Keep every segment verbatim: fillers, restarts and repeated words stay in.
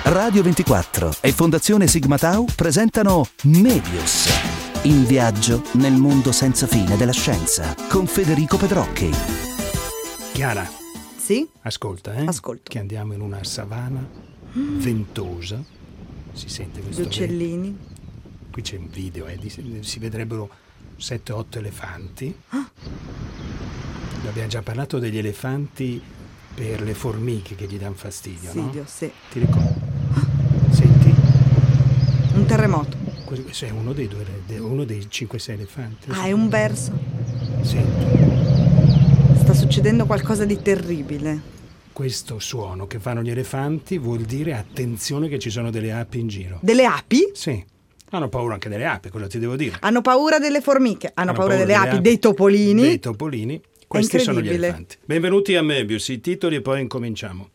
Radio ventiquattro e Fondazione Sigma Tau presentano Mebius, in viaggio nel mondo senza fine della scienza, con Federico Pedrocchi. Chiara, sì? Ascolta, eh? Ascolto. Che andiamo in una savana mm. ventosa. Si sente questo gli uccellini. vento. Qui c'è un video, eh, di, si vedrebbero sette otto elefanti. Ah. Abbiamo già parlato degli elefanti per le formiche che gli danno fastidio, fastidio, no? Sì. Ti ricordi? Ah. Senti? Un terremoto. Questo è uno dei, due, uno dei cinque sei elefanti. Ah, è un verso. Senti. Sta succedendo qualcosa di terribile. Questo suono che fanno gli elefanti vuol dire attenzione che ci sono delle api in giro. Delle api? Sì. Hanno paura anche delle api, cosa ti devo dire? Hanno paura delle formiche, hanno, hanno paura, paura delle, delle api, api, dei topolini. Dei topolini. Questi sono gli elefanti. Benvenuti a Mebius, i titoli e poi incominciamo.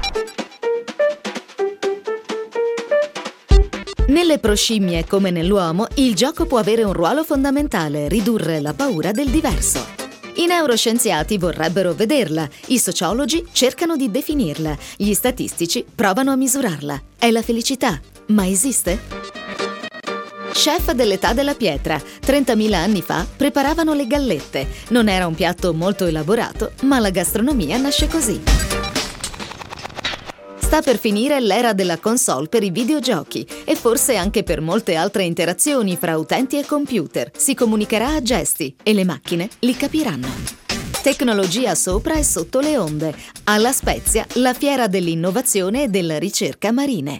Nelle proscimmie come nell'uomo, il gioco può avere un ruolo fondamentale, ridurre la paura del diverso. I neuroscienziati vorrebbero vederla, i sociologi cercano di definirla, gli statistici provano a misurarla. È la felicità, ma esiste? Chef dell'età della pietra, trentamila anni fa preparavano le gallette. Non era un piatto molto elaborato, ma la gastronomia nasce così. Sta per finire l'era della console per i videogiochi e forse anche per molte altre interazioni fra utenti e computer. Si comunicherà a gesti e le macchine li capiranno. Tecnologia sopra e sotto le onde. Alla Spezia, la fiera dell'innovazione e della ricerca marine.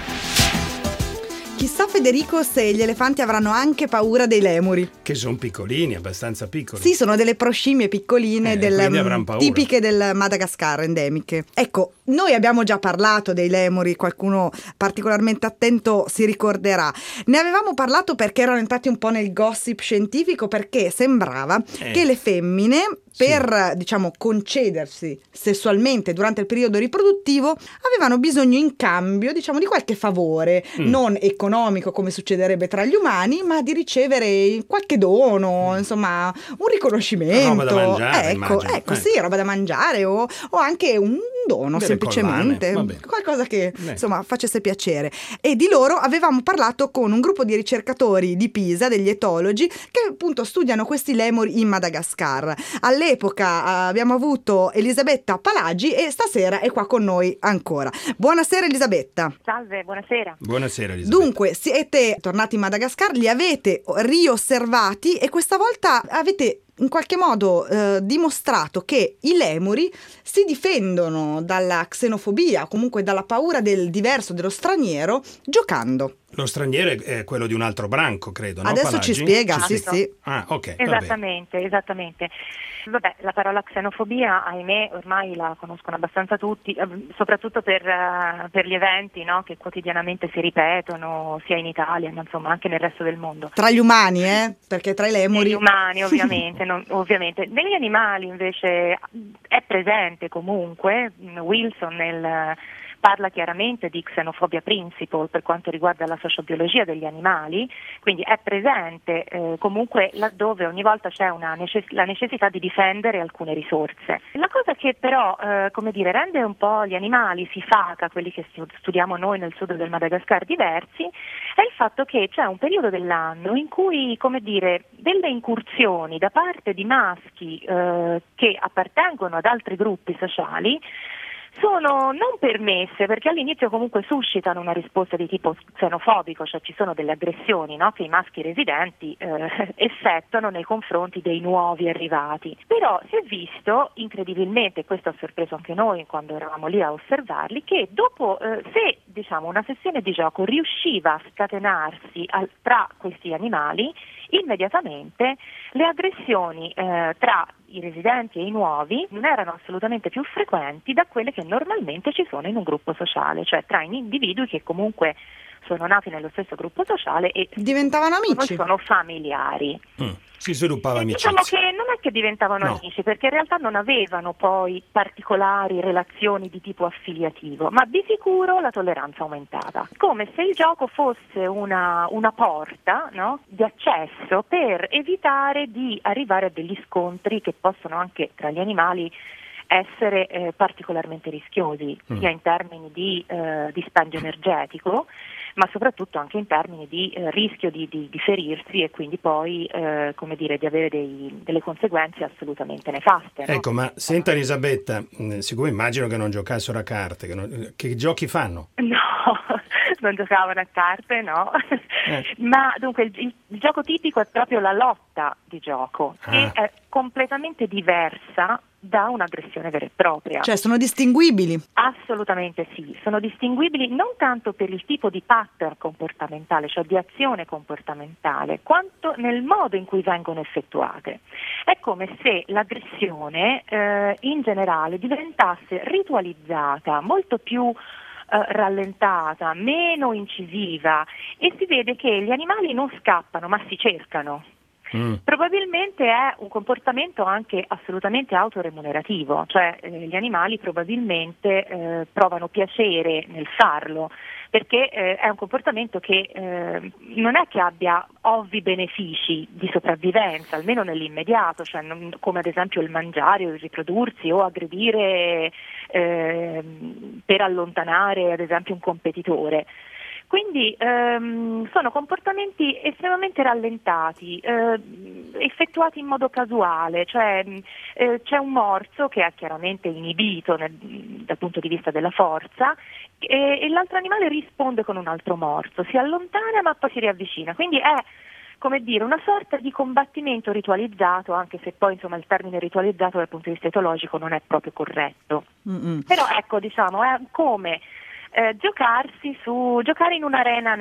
Chissà, Federico, se gli elefanti avranno anche paura dei lemuri. Che sono piccolini, abbastanza piccoli. Sì, sono delle proscimmie piccoline, eh, del, tipiche del Madagascar, endemiche. Ecco, noi abbiamo già parlato dei lemuri, qualcuno particolarmente attento si ricorderà. Ne avevamo parlato perché erano entrati un po' nel gossip scientifico, perché sembrava eh. che le femmine, per, sì. diciamo, concedersi sessualmente durante il periodo riproduttivo, avevano bisogno in cambio, diciamo, di qualche favore, mm. non economico come succederebbe tra gli umani, ma di ricevere qualche dono, mm. insomma, un riconoscimento. Roba da mangiare, ecco, ecco, eh. sì, roba da mangiare o, o anche un dono, delle semplicemente, qualcosa che Beh. insomma facesse piacere. E di loro avevamo parlato con un gruppo di ricercatori di Pisa, degli etologi, che appunto studiano questi lemuri in Madagascar. All'epoca abbiamo avuto Elisabetta Palagi e stasera è qua con noi ancora. Buonasera Elisabetta. Salve, buonasera. Buonasera Elisabetta. Dunque, siete tornati in Madagascar, li avete riosservati e questa volta avete in qualche modo eh, dimostrato che i lemuri si difendono dalla xenofobia, comunque dalla paura del diverso, dello straniero, giocando. Lo straniero è quello di un altro branco, credo, no? Adesso Palagi? ci spiega, esatto. sì, sì. Ah, ok. Esattamente, vabbè. esattamente. Vabbè, la parola xenofobia, ahimè, ormai la conoscono abbastanza tutti, soprattutto per, uh, per gli eventi, no? Che quotidianamente si ripetono, sia in Italia, ma insomma anche nel resto del mondo. Tra gli umani, eh? Perché tra i lemuri... Gli umani, ovviamente, non, ovviamente. Negli animali, invece, è presente comunque. Wilson nel... parla chiaramente di xenofobia principle per quanto riguarda la sociobiologia degli animali, quindi è presente eh, comunque laddove ogni volta c'è una necess- la necessità di difendere alcune risorse. La cosa che però eh, come dire, rende un po' gli animali sifaka, quelli che studiamo noi nel sud del Madagascar diversi, è il fatto che c'è un periodo dell'anno in cui, come dire, delle incursioni da parte di maschi eh, che appartengono ad altri gruppi sociali sono non permesse, perché all'inizio comunque suscitano una risposta di tipo xenofobico, cioè ci sono delle aggressioni, no, che i maschi residenti eh, effettuano nei confronti dei nuovi arrivati. Però si è visto incredibilmente, questo ha sorpreso anche noi quando eravamo lì a osservarli, che dopo eh, se diciamo una sessione di gioco riusciva a scatenarsi al, tra questi animali, immediatamente le aggressioni eh, tra i residenti e i nuovi non erano assolutamente più frequenti da quelle che normalmente ci sono in un gruppo sociale, cioè tra individui che comunque sono nati nello stesso gruppo sociale e diventavano amici, sono familiari. Mm. Si sviluppava amicizia. Diciamo che non è che diventavano no. amici, perché in realtà non avevano poi particolari relazioni di tipo affiliativo, ma di sicuro la tolleranza aumentava. Come se il gioco fosse una, una porta, no, di accesso per evitare di arrivare a degli scontri che possono anche tra gli animali essere eh, particolarmente rischiosi, Mm. sia in termini di eh, dispendio energetico, ma soprattutto anche in termini di eh, rischio di, di, di ferirsi e quindi poi eh, come dire, di avere dei, delle conseguenze assolutamente nefaste. No? Ecco, ma senta Elisabetta, mh, siccome immagino che non giocassero a carte, che, non- che giochi fanno? No, non giocavano a carte, no. Eh. Ma dunque il, il- il gioco tipico è proprio la lotta di gioco, Ah. che è completamente diversa da un'aggressione vera e propria. Cioè, sono distinguibili. Assolutamente sì, sono distinguibili non tanto per il tipo di pattern comportamentale, cioè di azione comportamentale, quanto nel modo in cui vengono effettuate. È come se l'aggressione eh, in generale diventasse ritualizzata, molto più eh, rallentata, meno incisiva, e si vede che gli animali non scappano ma si cercano. Mm. Probabilmente è un comportamento anche assolutamente autoremunerativo, cioè eh, gli animali probabilmente eh, provano piacere nel farlo, perché eh, è un comportamento che eh, non è che abbia ovvi benefici di sopravvivenza, almeno nell'immediato, cioè non- come ad esempio il mangiare o il riprodursi o aggredire eh, per allontanare ad esempio un competitore. Quindi ehm, sono comportamenti estremamente rallentati, eh, effettuati in modo casuale, cioè mh, eh, c'è un morso che è chiaramente inibito nel- dal punto di vista della forza e, e l'altro animale risponde con un altro morso, si allontana ma poi si riavvicina, quindi è come dire una sorta di combattimento ritualizzato, anche se poi insomma il termine ritualizzato dal punto di vista etologico non è proprio corretto. Mm-mm. Però ecco, diciamo, è come eh, giocarsi su, giocare in un'arena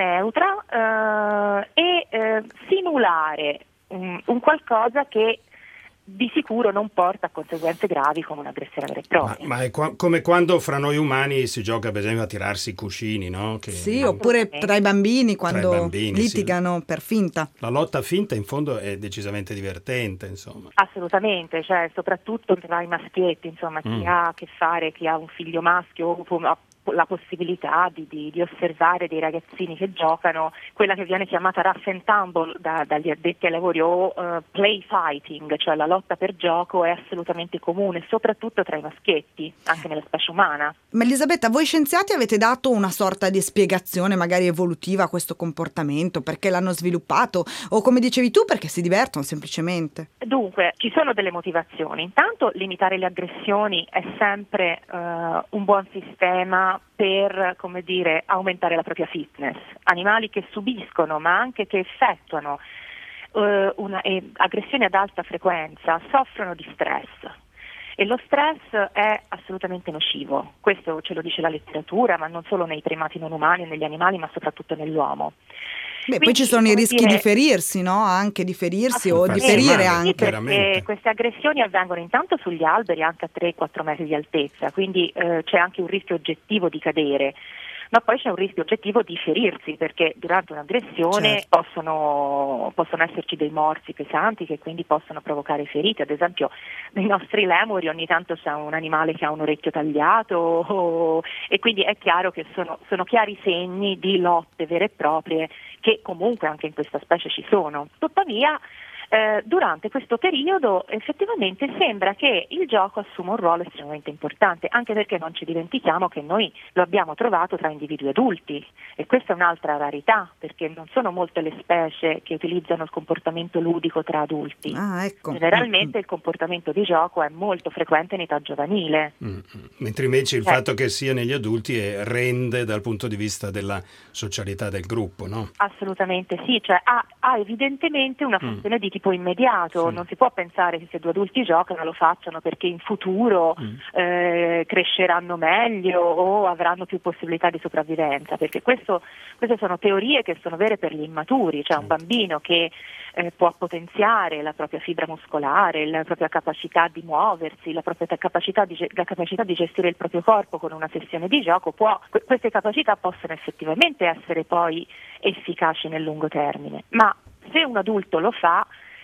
neutra eh, e eh, simulare un, un qualcosa che di sicuro non porta a conseguenze gravi come un'aggressione vera e Ma, propria. ma è qua- come quando fra noi umani si gioca per esempio a tirarsi i cuscini, no? Che Sì, oppure tra i bambini quando bambini, sì. litigano per finta. La lotta finta in fondo è decisamente divertente, insomma. Assolutamente, cioè soprattutto tra i maschietti, insomma, chi Mm. ha a che fare, chi ha un figlio maschio o può- ha la possibilità di, di- di osservare dei ragazzini che giocano quella che viene chiamata rough and tumble da- dagli addetti ai lavori o eh, play fighting, cioè la lotta per gioco è assolutamente comune, soprattutto tra i maschietti, anche nella specie umana. Ma Elisabetta, voi scienziati avete dato una sorta di spiegazione magari evolutiva a questo comportamento, perché l'hanno sviluppato o come dicevi tu perché si divertono semplicemente? Dunque, ci sono delle motivazioni. Intanto limitare le aggressioni è sempre eh, un buon sistema per, come dire, aumentare la propria fitness. Animali che subiscono ma anche che effettuano eh, una, eh, aggressioni ad alta frequenza soffrono di stress. E lo stress è assolutamente nocivo, questo ce lo dice la letteratura, ma non solo nei primati non umani e negli animali, ma soprattutto nell'uomo. Beh, poi Quindi, ci sono i come rischi dire, di ferirsi, no? Anche di ferirsi o di Infatti, ferire sì, anche. Sì, perché chiaramente. queste aggressioni avvengono intanto sugli alberi anche a tre quattro metri di altezza, quindi eh, c'è anche un rischio oggettivo di cadere, ma poi c'è un rischio oggettivo di ferirsi perché durante un'aggressione Certo. possono, possono esserci dei morsi pesanti che quindi possono provocare ferite. Ad esempio nei nostri lemuri ogni tanto c'è un animale che ha un orecchio tagliato o- e quindi è chiaro che sono, sono chiari segni di lotte vere e proprie che comunque anche in questa specie ci sono. Tuttavia eh, durante questo periodo effettivamente sembra che il gioco assuma un ruolo estremamente importante, anche perché non ci dimentichiamo che noi lo abbiamo trovato tra individui adulti e questa è un'altra rarità perché non sono molte le specie che utilizzano il comportamento ludico tra adulti. Ah, ecco. Generalmente il comportamento di gioco è molto frequente in età giovanile. Mm, mm. Mentre invece il Eh. fatto che sia negli adulti è- rende dal punto di vista della socialità del gruppo, no? Assolutamente sì, cioè ha, ha evidentemente una funzione di tipo immediato, Sì. non si può pensare che se due adulti giocano lo facciano perché in futuro Mm. eh, cresceranno meglio o avranno più possibilità di sopravvivenza, perché questo, queste sono teorie che sono vere per gli immaturi, cioè un bambino che eh, può potenziare la propria fibra muscolare, la propria capacità di muoversi, la propria capacità di, ge- la capacità di gestire il proprio corpo con una sessione di gioco, può, que- queste capacità possono effettivamente essere poi efficaci nel lungo termine, ma se un adulto lo fa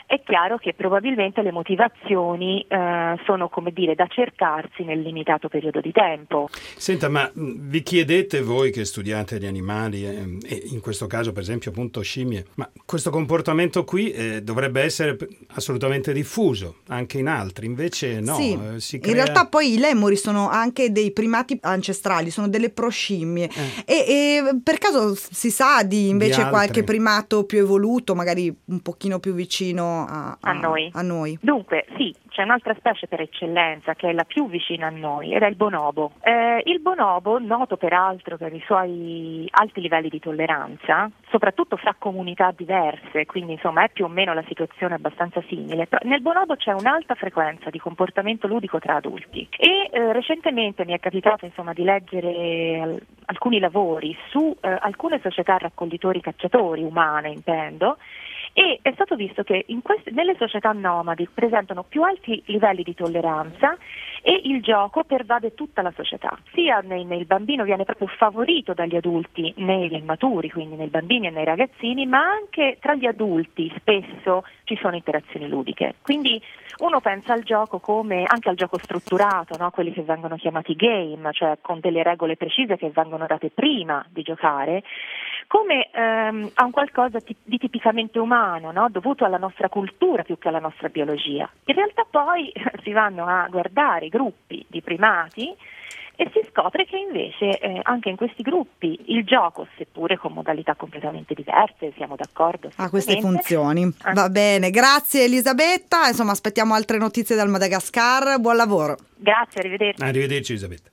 è chiaro che probabilmente le motivazioni eh, sono, come dire, da cercarsi nel limitato periodo di tempo. Senta, ma vi chiedete voi che studiate gli animali, eh, e in questo caso per esempio appunto scimmie, ma questo comportamento qui eh, dovrebbe essere assolutamente diffuso anche in altri, invece no. Sì, eh, si crea... in realtà poi i lemuri sono anche dei primati ancestrali, sono delle proscimmie. Eh. E, e per caso si sa di invece Di qualche altri. primato più evoluto, magari un pochino più vicino a, a, A noi. a noi? Dunque, sì, c'è un'altra specie per eccellenza che è la più vicina a noi ed è il bonobo. Eh, il bonobo, noto peraltro per i suoi alti livelli di tolleranza, soprattutto fra comunità diverse, quindi insomma è più o meno la situazione abbastanza simile, però nel bonobo c'è un'alta frequenza di comportamento ludico tra adulti e eh, recentemente mi è capitato insomma di leggere al- alcuni lavori su eh, alcune società raccoglitori cacciatori umane, intendo, e è stato visto che in queste, nelle società nomadi presentano più alti livelli di tolleranza e il gioco pervade tutta la società, sia nei, nel bambino viene proprio favorito dagli adulti, nei maturi, quindi nei bambini e nei ragazzini, ma anche tra gli adulti spesso ci sono interazioni ludiche. Quindi uno pensa al gioco come anche al gioco strutturato, no? Quelli che vengono chiamati game, cioè con delle regole precise che vengono date prima di giocare, come ehm, a un qualcosa ti- di tipicamente umano, no? Dovuto alla nostra cultura più che alla nostra biologia. In realtà poi si vanno a guardare i gruppi di primati e si scopre che invece eh, anche in questi gruppi il gioco, seppure con modalità completamente diverse, siamo d'accordo. Ha queste assolutamente. funzioni. Ah. Va bene, grazie Elisabetta. Insomma, aspettiamo altre notizie dal Madagascar. Buon lavoro. Grazie, arrivederci. Arrivederci Elisabetta.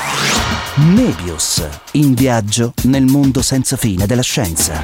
Nebius, in viaggio nel mondo senza fine della scienza.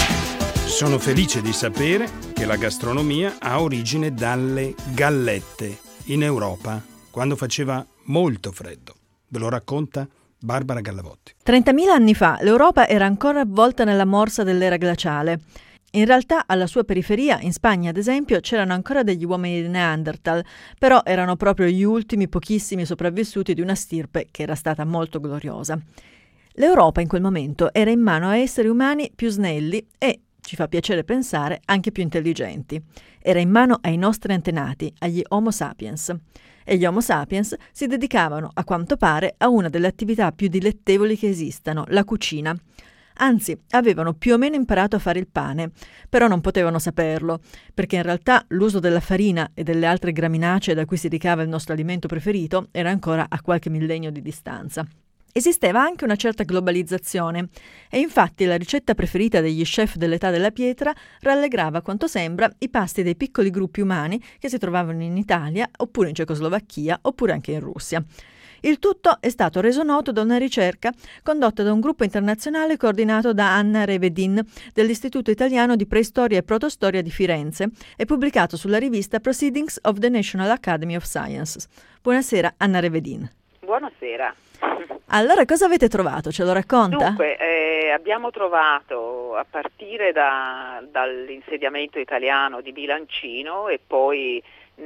Sono felice di sapere che la gastronomia ha origine dalle gallette in Europa, quando faceva molto freddo. Ve lo racconta Barbara Gallavotti. trentamila anni fa l'Europa era ancora avvolta nella morsa dell'era glaciale. In realtà alla sua periferia, in Spagna ad esempio, c'erano ancora degli uomini di Neanderthal, però erano proprio gli ultimi pochissimi sopravvissuti di una stirpe che era stata molto gloriosa. L'Europa in quel momento era in mano a esseri umani più snelli e, ci fa piacere pensare, anche più intelligenti. Era in mano ai nostri antenati, agli Homo sapiens. E gli Homo sapiens si dedicavano, a quanto pare, a una delle attività più dilettevoli che esistano, la cucina. Anzi, avevano più o meno imparato a fare il pane, però non potevano saperlo, perché in realtà l'uso della farina e delle altre graminacee da cui si ricava il nostro alimento preferito era ancora a qualche millennio di distanza. Esisteva anche una certa globalizzazione e infatti la ricetta preferita degli chef dell'età della pietra rallegrava, quanto sembra, i pasti dei piccoli gruppi umani che si trovavano in Italia, oppure in Cecoslovacchia, oppure anche in Russia. Il tutto è stato reso noto da una ricerca condotta da un gruppo internazionale coordinato da Anna Revedin dell'Istituto Italiano di Preistoria e Protostoria di Firenze e pubblicato sulla rivista Proceedings of the National Academy of Sciences. Buonasera Anna Revedin. Buonasera. Allora, cosa avete trovato? Ce lo racconta? Dunque, eh, abbiamo trovato a partire da, dall'insediamento italiano di Bilancino e poi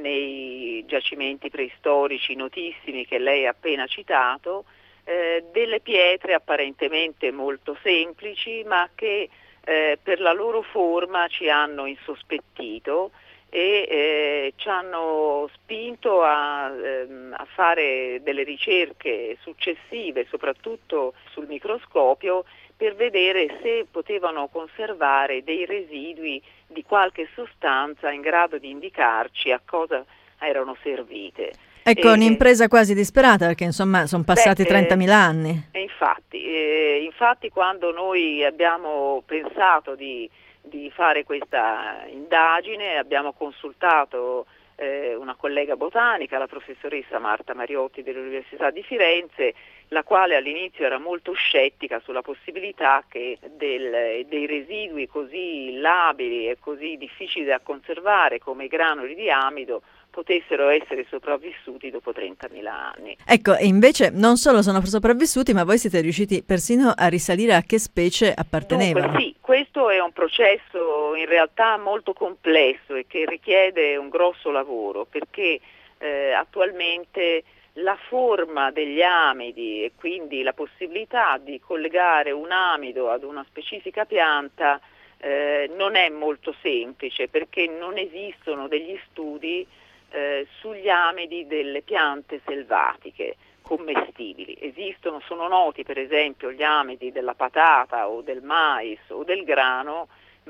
nei giacimenti preistorici notissimi che lei ha appena citato, eh, delle pietre apparentemente molto semplici ma che eh, per la loro forma ci hanno insospettito e eh, ci hanno spinto a, ehm, a fare delle ricerche successive, soprattutto sul microscopio, per vedere se potevano conservare dei residui di qualche sostanza in grado di indicarci a cosa erano servite. Ecco, E- un'impresa quasi disperata perché insomma sono passati Beh, trentamila anni. E infatti, eh, infatti quando noi abbiamo pensato di, di fare questa indagine abbiamo consultato eh, una collega botanica, la professoressa Marta Mariotti dell'Università di Firenze, la quale all'inizio era molto scettica sulla possibilità che del, dei residui così labili e così difficili da conservare come i granuli di amido potessero essere sopravvissuti dopo trentamila anni. Ecco, e invece non solo sono sopravvissuti, ma voi siete riusciti persino a risalire a che specie appartenevano. Dunque, sì, questo è un processo in realtà molto complesso e che richiede un grosso lavoro perché eh, attualmente la forma degli amidi e quindi la possibilità di collegare un amido ad una specifica pianta eh, non è molto semplice, perché non esistono degli studi eh, sugli amidi delle piante selvatiche commestibili. Esistono, sono noti per esempio gli amidi della patata o del mais o del grano,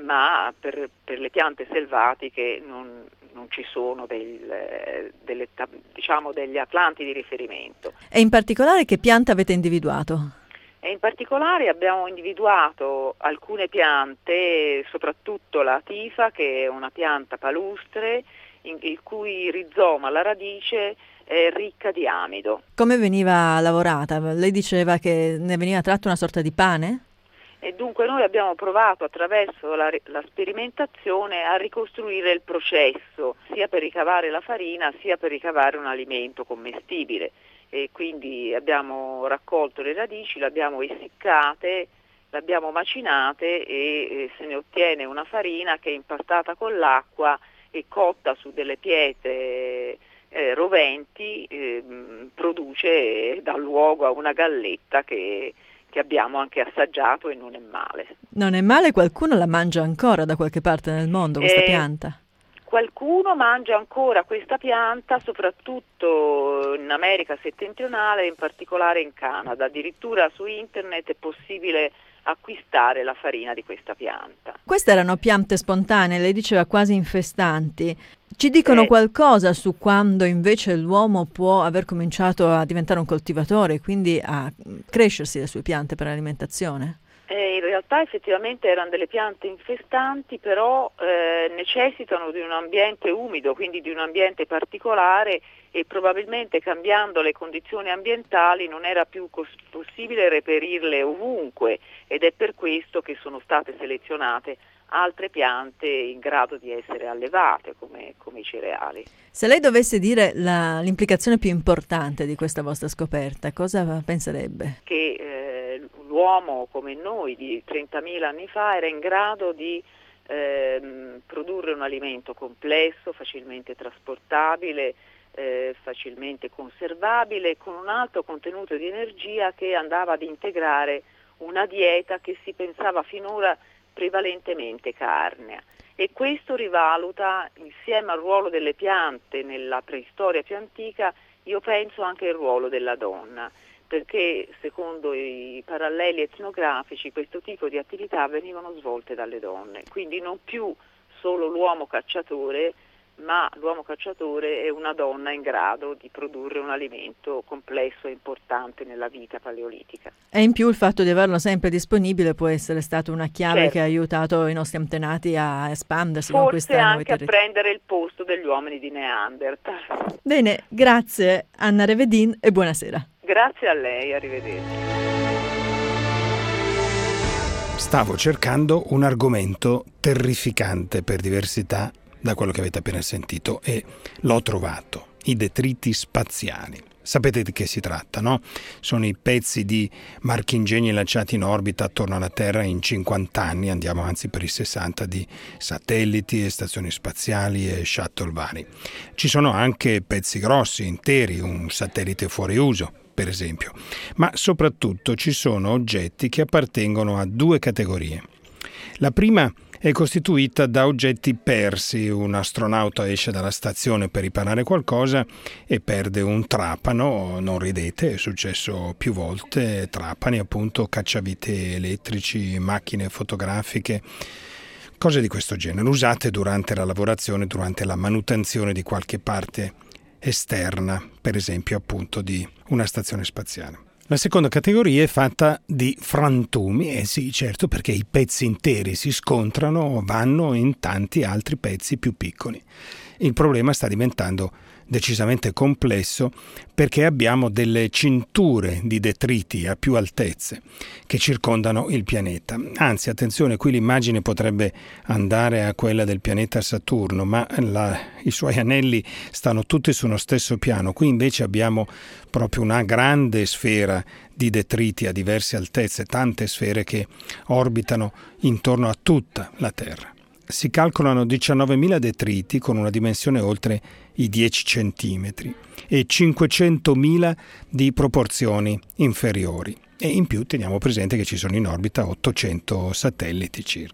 ma per, per le piante selvatiche non, non ci sono del, delle, diciamo, degli atlanti di riferimento. E in particolare che pianta avete individuato? E in particolare abbiamo individuato alcune piante, soprattutto la tifa, che è una pianta palustre, in, il cui rizoma, la radice, è ricca di amido. Come veniva lavorata? Lei diceva che ne veniva tratto una sorta di pane? E dunque noi abbiamo provato attraverso la, la sperimentazione a ricostruire il processo, sia per ricavare la farina sia per ricavare un alimento commestibile. E quindi abbiamo raccolto le radici, le abbiamo essiccate, le abbiamo macinate e, e se ne ottiene una farina che è impastata con l'acqua e cotta su delle pietre eh, roventi, eh, produce e dà luogo a una galletta che, che abbiamo anche assaggiato e non è male. Non è male, qualcuno la mangia ancora da qualche parte nel mondo questa eh, pianta? Qualcuno mangia ancora questa pianta, soprattutto in America settentrionale, in particolare in Canada. Addirittura su internet è possibile acquistare la farina di questa pianta. Queste erano piante spontanee, lei diceva quasi infestanti. Ci dicono eh, qualcosa su quando invece l'uomo può aver cominciato a diventare un coltivatore e quindi a crescersi le sue piante per alimentazione? Eh, in realtà effettivamente erano delle piante infestanti, però eh, necessitano di un ambiente umido, quindi di un ambiente particolare, e probabilmente cambiando le condizioni ambientali non era più cos- possibile reperirle ovunque, ed è per questo che sono state selezionate altre piante in grado di essere allevate come, come i cereali. Se lei dovesse dire la, l'implicazione più importante di questa vostra scoperta, cosa penserebbe? Che eh, l'uomo come noi di trentamila anni fa era in grado di eh, produrre un alimento complesso, facilmente trasportabile, eh, facilmente conservabile, con un alto contenuto di energia che andava ad integrare una dieta che si pensava finora prevalentemente carnea, e questo rivaluta, insieme al ruolo delle piante nella preistoria più antica, io penso anche il ruolo della donna, perché secondo i paralleli etnografici questo tipo di attività venivano svolte dalle donne, quindi non più solo l'uomo cacciatore, ma l'uomo cacciatore è una donna in grado di produrre un alimento complesso e importante nella vita paleolitica. E in più il fatto di averlo sempre disponibile può essere stata una chiave certo. che ha aiutato i nostri antenati a espandersi. Forse con anche a prendere il posto degli uomini di Neanderthal. Bene, grazie Anna Revedin e buonasera. Grazie a lei, arrivederci. Stavo cercando un argomento terrificante per diversità da quello che avete appena sentito e l'ho trovato: i detriti spaziali. Sapete di che si tratta, no? Sono i pezzi di marchingegni lanciati in orbita attorno alla Terra in cinquanta anni, andiamo anzi per i sessanta, di satelliti e stazioni spaziali e shuttle vari. Ci sono anche pezzi grossi, interi, un satellite fuori uso, per esempio. Ma soprattutto ci sono oggetti che appartengono a due categorie. La prima è costituita da oggetti persi. Un astronauta esce dalla stazione per riparare qualcosa e perde un trapano. Non ridete, è successo più volte. Trapani, appunto, cacciavite elettrici, macchine fotografiche, cose di questo genere, usate durante la lavorazione, durante la manutenzione di qualche parte esterna, per esempio appunto di una stazione spaziale. La seconda categoria è fatta di frantumi, eh sì, certo, perché i pezzi interi si scontrano, vanno in tanti altri pezzi più piccoli. Il problema sta diventando decisamente complesso perché abbiamo delle cinture di detriti a più altezze che circondano il pianeta. Anzi, attenzione, qui l'immagine potrebbe andare a quella del pianeta Saturno, ma la, i suoi anelli stanno tutti su uno stesso piano. Qui invece abbiamo proprio una grande sfera di detriti a diverse altezze, tante sfere che orbitano intorno a tutta la Terra. Si calcolano diciannovemila detriti con una dimensione oltre i dieci centimetri e cinquecentomila di proporzioni inferiori. E in più teniamo presente che ci sono in orbita ottocento satelliti circa.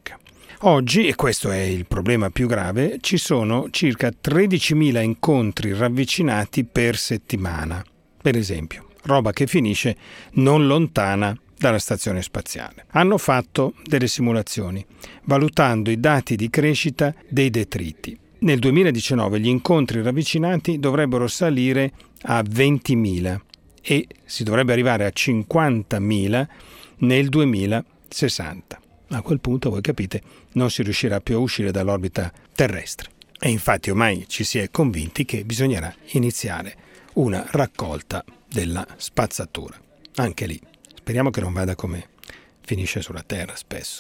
Oggi, e questo è il problema più grave, ci sono circa tredicimila incontri ravvicinati per settimana. Per esempio, roba che finisce non lontana dalla stazione spaziale. Hanno fatto delle simulazioni, valutando i dati di crescita dei detriti. Nel duemiladiciannove gli incontri ravvicinati dovrebbero salire a ventimila e si dovrebbe arrivare a cinquantamila nel duemilasessanta. A quel punto, voi capite, non si riuscirà più a uscire dall'orbita terrestre. E infatti ormai ci si è convinti che bisognerà iniziare una raccolta della spazzatura. Anche lì, speriamo che non vada come finisce sulla Terra spesso.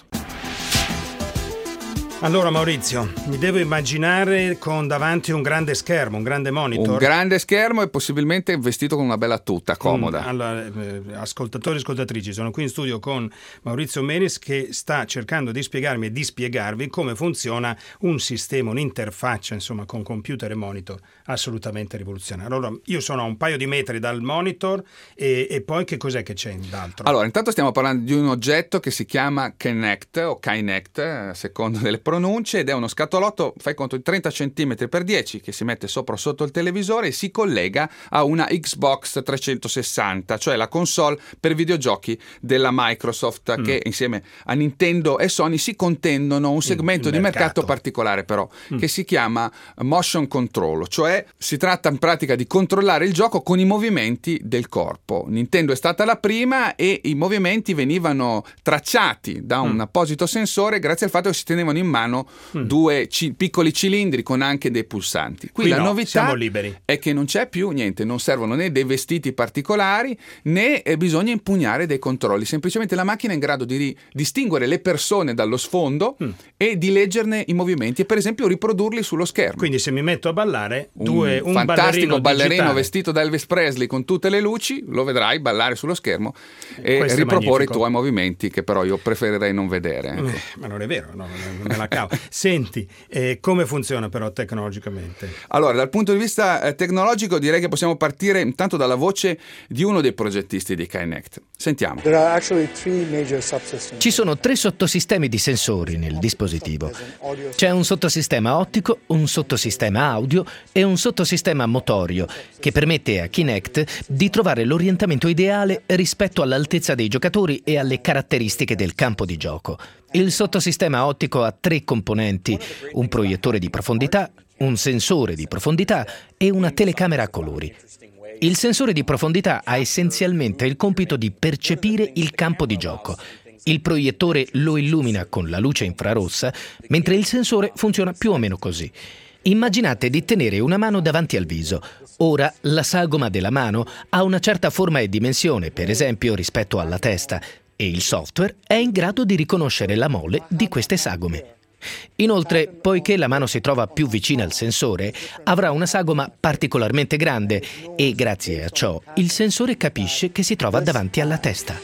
Allora Maurizio, mi devo immaginare con davanti un grande schermo, un grande monitor. Un grande schermo e possibilmente vestito con una bella tuta comoda. Mm, allora, eh, ascoltatori e ascoltatrici, sono qui in studio con Maurizio Menis che sta cercando di spiegarmi e di spiegarvi come funziona un sistema, un'interfaccia, insomma, con computer e monitor assolutamente rivoluzionario. Allora, io sono a un paio di metri dal monitor e, e poi che cos'è che c'è d'altro? Allora, intanto stiamo parlando di un oggetto che si chiama Kinect o Kinect, a secondo delle pronunce, ed è uno scatolotto, fai conto, di trenta centimetri per dieci che si mette sopra o sotto il televisore e si collega a una Xbox trecentosessanta, cioè la console per videogiochi della Microsoft, mm. che insieme a Nintendo e Sony si contendono un segmento il, il di mercato. mercato particolare però, mm. che si chiama motion control, cioè si tratta in pratica di controllare il gioco con i movimenti del corpo. Nintendo è stata la prima e i movimenti venivano tracciati da un mm. apposito sensore grazie al fatto che si tenevano in mano mm. due ci- piccoli cilindri con anche dei pulsanti. Qui, Qui la no, novità è che non c'è più niente, non servono né dei vestiti particolari né eh, bisogna impugnare dei controlli, semplicemente la macchina è in grado di ri- distinguere le persone dallo sfondo mm. e di leggerne i movimenti e per esempio riprodurli sullo schermo. Quindi se mi metto a ballare due, un, un fantastico ballerino, ballerino vestito da Elvis Presley con tutte le luci, lo vedrai ballare sullo schermo e Questo riproporre i tuoi movimenti che però io preferirei non vedere. Ecco. Eh, ma non è vero, no, non me la cavo. Senti, eh, come funziona però tecnologicamente? Allora, dal punto di vista eh, tecnologico direi che possiamo partire intanto dalla voce di uno dei progettisti di Kinect. Sentiamo. Ci sono tre sottosistemi di sensori nel dispositivo. C'è un sottosistema ottico, un sottosistema audio e un sottosistema motorio che permette a Kinect di trovare l'orientamento ideale rispetto all'altezza dei giocatori e alle caratteristiche del campo di gioco. Il sottosistema ottico ha tre componenti: un proiettore di profondità, un sensore di profondità e una telecamera a colori. Il sensore di profondità ha essenzialmente il compito di percepire il campo di gioco. Il proiettore lo illumina con la luce infrarossa, mentre il sensore funziona più o meno così. Immaginate di tenere una mano davanti al viso. Ora la sagoma della mano ha una certa forma e dimensione, per esempio rispetto alla testa, e il software è in grado di riconoscere la mole di queste sagome. Inoltre, poiché la mano si trova più vicina al sensore, avrà una sagoma particolarmente grande e, grazie a ciò, il sensore capisce che si trova davanti alla testa.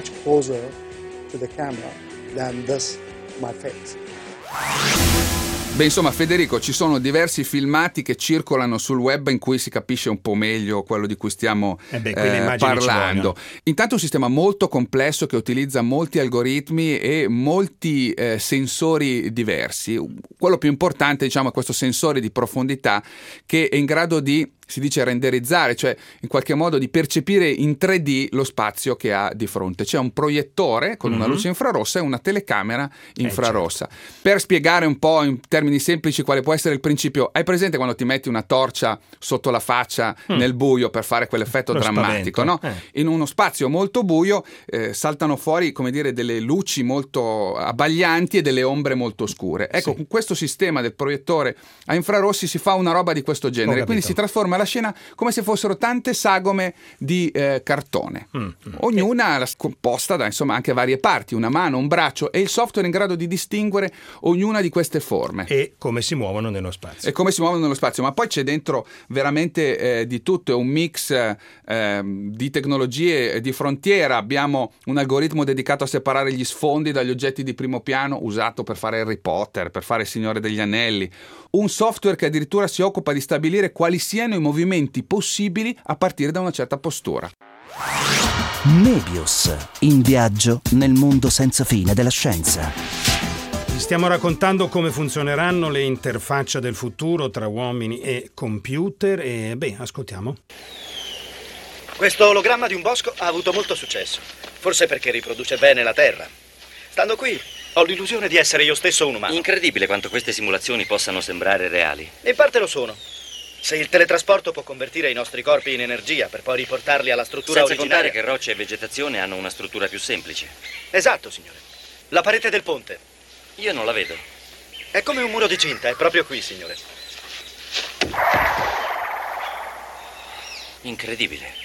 Beh, insomma, Federico, ci sono diversi filmati che circolano sul web in cui si capisce un po' meglio quello di cui stiamo eh beh, eh, parlando. Intanto è un sistema molto complesso che utilizza molti algoritmi e molti eh, sensori diversi. Quello più importante, diciamo, è questo sensore di profondità che è in grado di, si dice, renderizzare, cioè in qualche modo di percepire in tre D lo spazio che ha di fronte. C'è un proiettore con mm-hmm. una luce infrarossa e una telecamera infrarossa. Eh, certo. Per spiegare un po' in termini semplici quale può essere il principio, hai presente quando ti metti una torcia sotto la faccia mm. nel buio per fare quell'effetto lo drammatico, no? Eh. In uno spazio molto buio eh, saltano fuori, come dire, delle luci molto abbaglianti e delle ombre molto scure. Ecco, sì. Con questo sistema del proiettore a infrarossi si fa una roba di questo genere, quindi si trasforma la scena come se fossero tante sagome di eh, cartone, mm, mm. ognuna e... composta da insomma anche varie parti, una mano, un braccio, e il software è in grado di distinguere ognuna di queste forme e come si muovono nello spazio. E come si muovono nello spazio, ma poi c'è dentro veramente eh, di tutto, è un mix eh, di tecnologie di frontiera. Abbiamo un algoritmo dedicato a separare gli sfondi dagli oggetti di primo piano, usato per fare Harry Potter, per fare Il Signore degli Anelli, un software che addirittura si occupa di stabilire quali siano i movimenti possibili a partire da una certa postura. Mebius, in viaggio nel mondo senza fine della scienza. Vi stiamo raccontando come funzioneranno le interfacce del futuro tra uomini e computer e, beh, ascoltiamo. Questo ologramma di un bosco ha avuto molto successo, forse perché riproduce bene la Terra. Stando qui, ho l'illusione di essere io stesso un umano. Incredibile quanto queste simulazioni possano sembrare reali. In parte lo sono. Se il teletrasporto può convertire i nostri corpi in energia per poi riportarli alla struttura Senza originaria... contare che rocce e vegetazione hanno una struttura più semplice. Esatto, signore. La parete del ponte. Io non la vedo. È come un muro di cinta, è proprio qui, signore. Incredibile.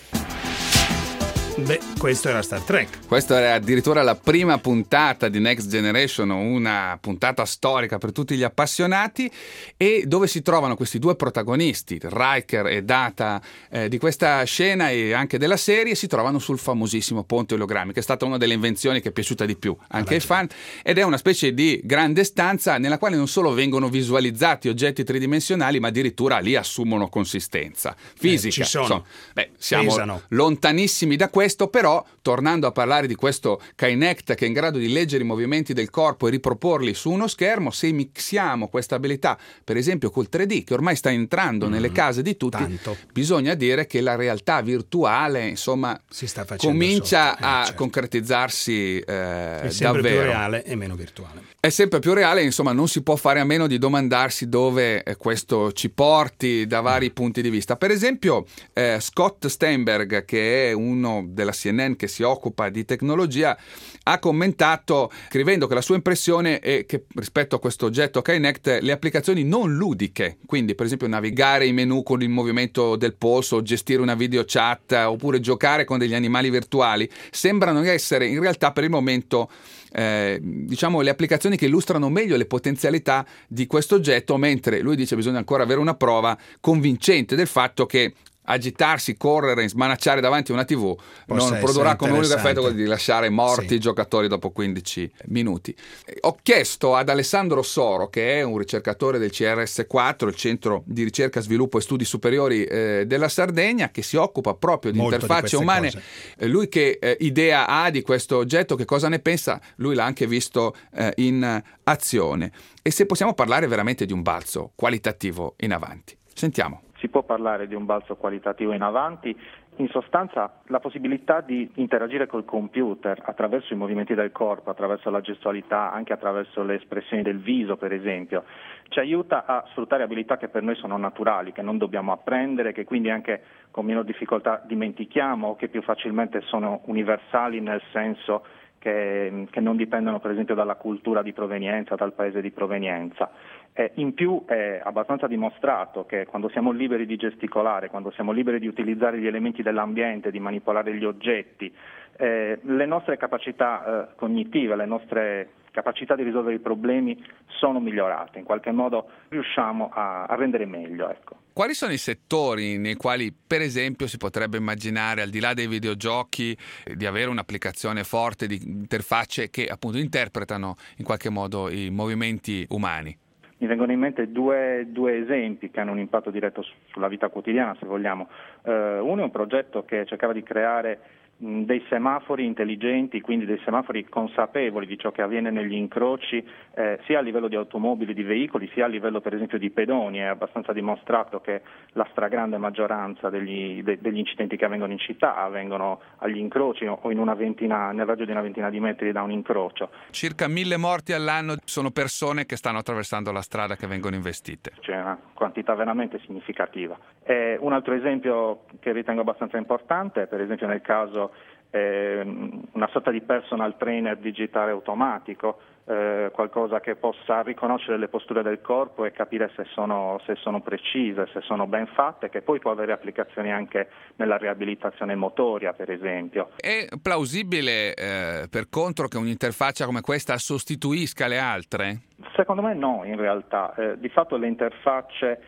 Beh, questo era Star Trek. Questa era addirittura la prima puntata di Next Generation, una puntata storica per tutti gli appassionati, e dove si trovano questi due protagonisti, Riker e Data, eh, di questa scena e anche della serie, si trovano sul famosissimo ponte ologrammi, che è stata una delle invenzioni che è piaciuta di più anche ai fan, ed è una specie di grande stanza nella quale non solo vengono visualizzati oggetti tridimensionali, ma addirittura lì assumono consistenza fisica. Eh, ci sono. Insomma, beh, siamo Pesano. lontanissimi da questo. Però, tornando a parlare di questo Kinect che è in grado di leggere i movimenti del corpo e riproporli su uno schermo, se mixiamo questa abilità, per esempio col tre D, che ormai sta entrando mm, nelle case di tutti, tanto. Bisogna dire che la realtà virtuale, insomma, si sta facendo comincia sotto. Eh, a certo. concretizzarsi eh, è sempre davvero. più reale e meno virtuale. È sempre più reale, insomma, non si può fare a meno di domandarsi dove eh, questo ci porti da vari mm. punti di vista. Per esempio, eh, Scott Steinberg, che è uno della C N N che si occupa di tecnologia, ha commentato scrivendo che la sua impressione è che rispetto a questo oggetto Kinect le applicazioni non ludiche, quindi per esempio navigare i menu con il movimento del polso, gestire una video chat oppure giocare con degli animali virtuali, sembrano essere in realtà per il momento eh, diciamo le applicazioni che illustrano meglio le potenzialità di questo oggetto, mentre lui dice bisogna ancora avere una prova convincente del fatto che agitarsi, correre, smanacciare davanti a una tivù Possa non produrrà come unico effetto interessante. quello di lasciare morti Sì. i giocatori dopo quindici minuti. Ho chiesto ad Alessandro Soro, che è un ricercatore del C R S quattro, il Centro di Ricerca, Sviluppo e Studi Superiori eh, della Sardegna, che si occupa proprio di Molto interfacce di umane. cose. Eh, lui che eh, idea ha di questo oggetto, che cosa ne pensa? Lui l'ha anche visto eh, in azione. E se possiamo parlare veramente di un balzo qualitativo in avanti. Sentiamo. Si può parlare di un balzo qualitativo in avanti, in sostanza la possibilità di interagire col computer attraverso i movimenti del corpo, attraverso la gestualità, anche attraverso le espressioni del viso per esempio, ci aiuta a sfruttare abilità che per noi sono naturali, che non dobbiamo apprendere, che quindi anche con minor difficoltà dimentichiamo o che più facilmente sono universali nel senso che, che non dipendono per esempio dalla cultura di provenienza, dal paese di provenienza. Eh, in più è abbastanza dimostrato che quando siamo liberi di gesticolare, quando siamo liberi di utilizzare gli elementi dell'ambiente, di manipolare gli oggetti, eh, le nostre capacità eh, cognitive, le nostre capacità di risolvere i problemi sono migliorate, in qualche modo riusciamo a, a rendere meglio. Ecco. Quali sono i settori nei quali, per esempio, si potrebbe immaginare, al di là dei videogiochi, di avere un'applicazione forte di interfacce che appunto interpretano in qualche modo i movimenti umani? Mi vengono in mente due, due esempi che hanno un impatto diretto su, sulla vita quotidiana, se vogliamo. Eh, uno è un progetto che cercava di creare mh, dei semafori intelligenti, quindi dei semafori consapevoli di ciò che avviene negli incroci, eh, sia a livello di automobili, di veicoli, sia a livello per esempio di pedoni. È abbastanza dimostrato che la stragrande maggioranza degli, de, degli incidenti che avvengono in città avvengono agli incroci o in una ventina, nel raggio di una ventina di metri da un incrocio. Circa mille morti all'anno sono persone che stanno attraversando la strada, che vengono investite. C'è una quantità veramente significativa. Eh, un altro esempio che ritengo abbastanza importante, per esempio nel caso eh, una sorta di personal trainer digitale automatico, eh, qualcosa che possa riconoscere le posture del corpo e capire se sono, se sono precise, se sono ben fatte, che poi può avere applicazioni anche nella riabilitazione motoria, per esempio. È plausibile, eh, per contro, che un'interfaccia come questa sostituisca le altre? Secondo me no, in realtà. Eh, di fatto le interfacce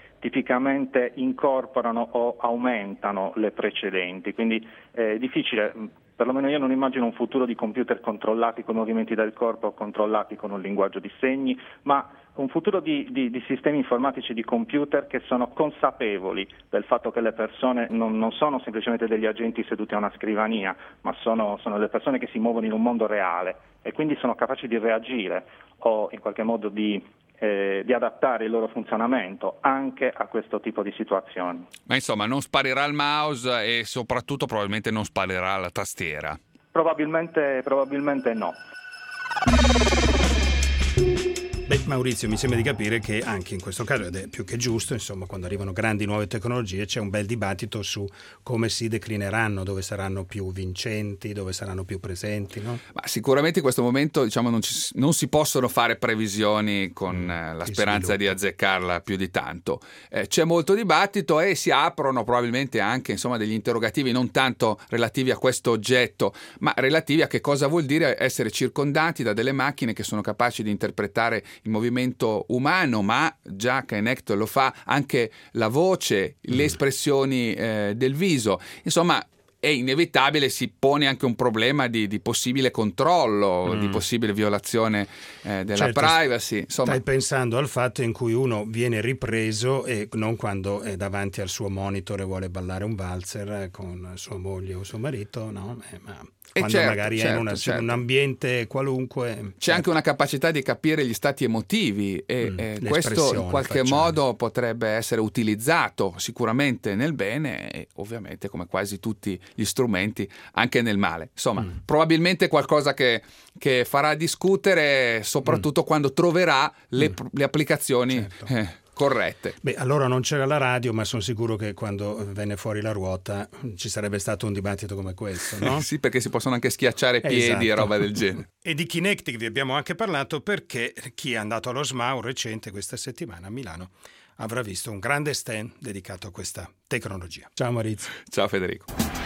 tipicamente incorporano o aumentano le precedenti, quindi è difficile perlomeno io non immagino un futuro di computer controllati con i movimenti del corpo, controllati con un linguaggio di segni, ma un futuro di, di, di sistemi informatici, di computer che sono consapevoli del fatto che le persone non, non sono semplicemente degli agenti seduti a una scrivania, ma sono, sono le persone che si muovono in un mondo reale e quindi sono capaci di reagire o in qualche modo di, eh, di adattare il loro funzionamento anche a questo tipo di situazioni. Ma insomma non sparirà il mouse e soprattutto probabilmente non sparirà la tastiera. Probabilmente, probabilmente no. Beh, Maurizio, mi sembra di capire che anche in questo caso, ed è più che giusto, insomma, quando arrivano grandi nuove tecnologie c'è un bel dibattito su come si declineranno, dove saranno più vincenti, dove saranno più presenti, no? Ma sicuramente in questo momento, diciamo, non, ci, non si possono fare previsioni con mm, eh, la speranza sviluppo. di azzeccarla più di tanto. Eh, c'è molto dibattito e si aprono probabilmente anche, insomma, degli interrogativi non tanto relativi a questo oggetto, ma relativi a che cosa vuol dire essere circondati da delle macchine che sono capaci di interpretare il movimento umano, ma già Kinect lo fa, anche la voce, le espressioni eh, del viso. Insomma, è inevitabile, si pone anche un problema di, di possibile controllo, mm. di possibile violazione eh, della certo, privacy. Insomma, stai pensando al fatto in cui uno viene ripreso e non quando è davanti al suo monitor e vuole ballare un valzer con sua moglie o suo marito, no? Eh, ma quando certo, magari certo, è in, una, certo. in un ambiente qualunque. C'è certo. anche una capacità di capire gli stati emotivi e mm, eh, questo in qualche facciamo. modo potrebbe essere utilizzato sicuramente nel bene e ovviamente, come quasi tutti gli strumenti, anche nel male. Insomma, mm. probabilmente qualcosa che, che farà discutere, soprattutto mm. quando troverà le, mm. le applicazioni certo. eh, corrette. Beh, allora non c'era la radio, ma sono sicuro che quando venne fuori la ruota ci sarebbe stato un dibattito come questo, no? Sì, perché si possono anche schiacciare piedi esatto. e roba del genere. E di Kinect vi abbiamo anche parlato perché chi è andato allo SMAU recente questa settimana a Milano avrà visto un grande stand dedicato a questa tecnologia. Ciao Maurizio. Ciao Federico.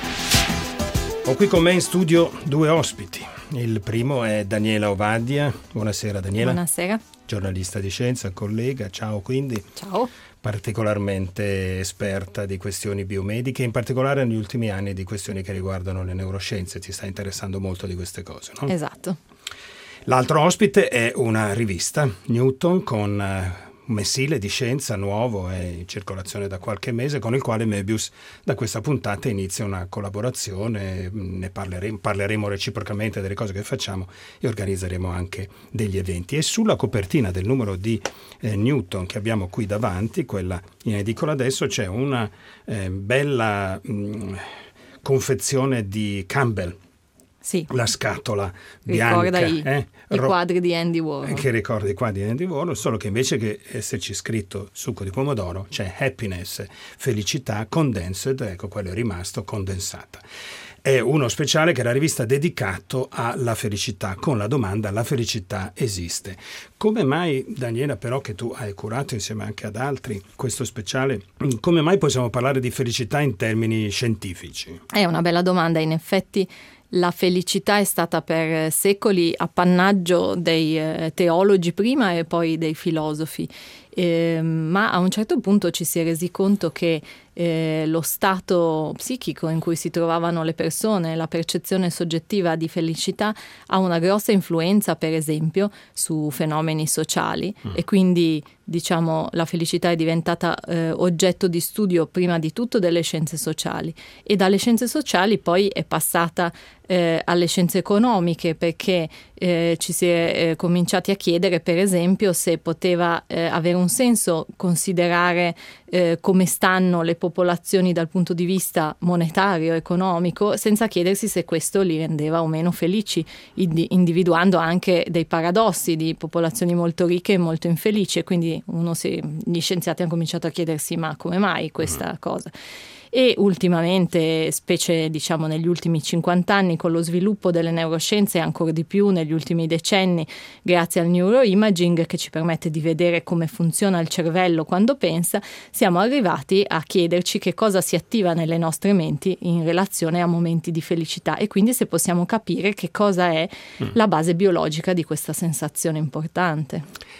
Ho qui con me in studio due ospiti. Il primo è Daniela Ovadia. Buonasera Daniela. Buonasera. Giornalista di scienza, collega. Ciao quindi. Ciao. Particolarmente esperta di questioni biomediche, in particolare negli ultimi anni di questioni che riguardano le neuroscienze. Ti sta interessando molto di queste cose, no? Esatto. L'altro ospite è una rivista, Newton, con un mensile di scienza nuovo e in circolazione da qualche mese, con il quale Möbius da questa puntata inizia una collaborazione, ne parleremo, parleremo reciprocamente delle cose che facciamo e organizzeremo anche degli eventi. E sulla copertina del numero di eh, Newton che abbiamo qui davanti, quella in edicola adesso, c'è una eh, bella mh, confezione di Campbell. Sì. La scatola bianca. Ricorda i, eh? i quadri di Andy Warhol. Che ricorda i quadri di Andy Warhol, solo che invece che esserci scritto succo di pomodoro c'è happiness, felicità, condensed, ecco quello è rimasto, condensata. È uno speciale che è la rivista dedicato alla felicità, con la domanda: la felicità esiste? Come mai, Daniela, però, che tu hai curato insieme anche ad altri questo speciale, come mai possiamo parlare di felicità in termini scientifici? È una bella domanda, in effetti. La felicità è stata per secoli appannaggio dei eh, teologi prima e poi dei filosofi, eh, ma a un certo punto ci si è resi conto che eh, lo stato psichico in cui si trovavano le persone, la percezione soggettiva di felicità ha una grossa influenza, per esempio, su fenomeni sociali mm. e quindi diciamo la felicità è diventata eh, oggetto di studio prima di tutto delle scienze sociali e dalle scienze sociali poi è passata eh, alle scienze economiche, perché eh, ci si è eh, cominciati a chiedere, per esempio, se poteva eh, avere un senso considerare eh, come stanno le popolazioni dal punto di vista monetario, economico, senza chiedersi se questo li rendeva o meno felici, individuando anche dei paradossi di popolazioni molto ricche e molto infelici, e quindi uno si, gli scienziati hanno cominciato a chiedersi: ma come mai questa mm. cosa? E ultimamente, specie diciamo negli ultimi cinquanta anni, con lo sviluppo delle neuroscienze e ancora di più negli ultimi decenni, grazie al neuroimaging che ci permette di vedere come funziona il cervello quando pensa, siamo arrivati a chiederci che cosa si attiva nelle nostre menti in relazione a momenti di felicità, e quindi se possiamo capire che cosa è mm. la base biologica di questa sensazione importante.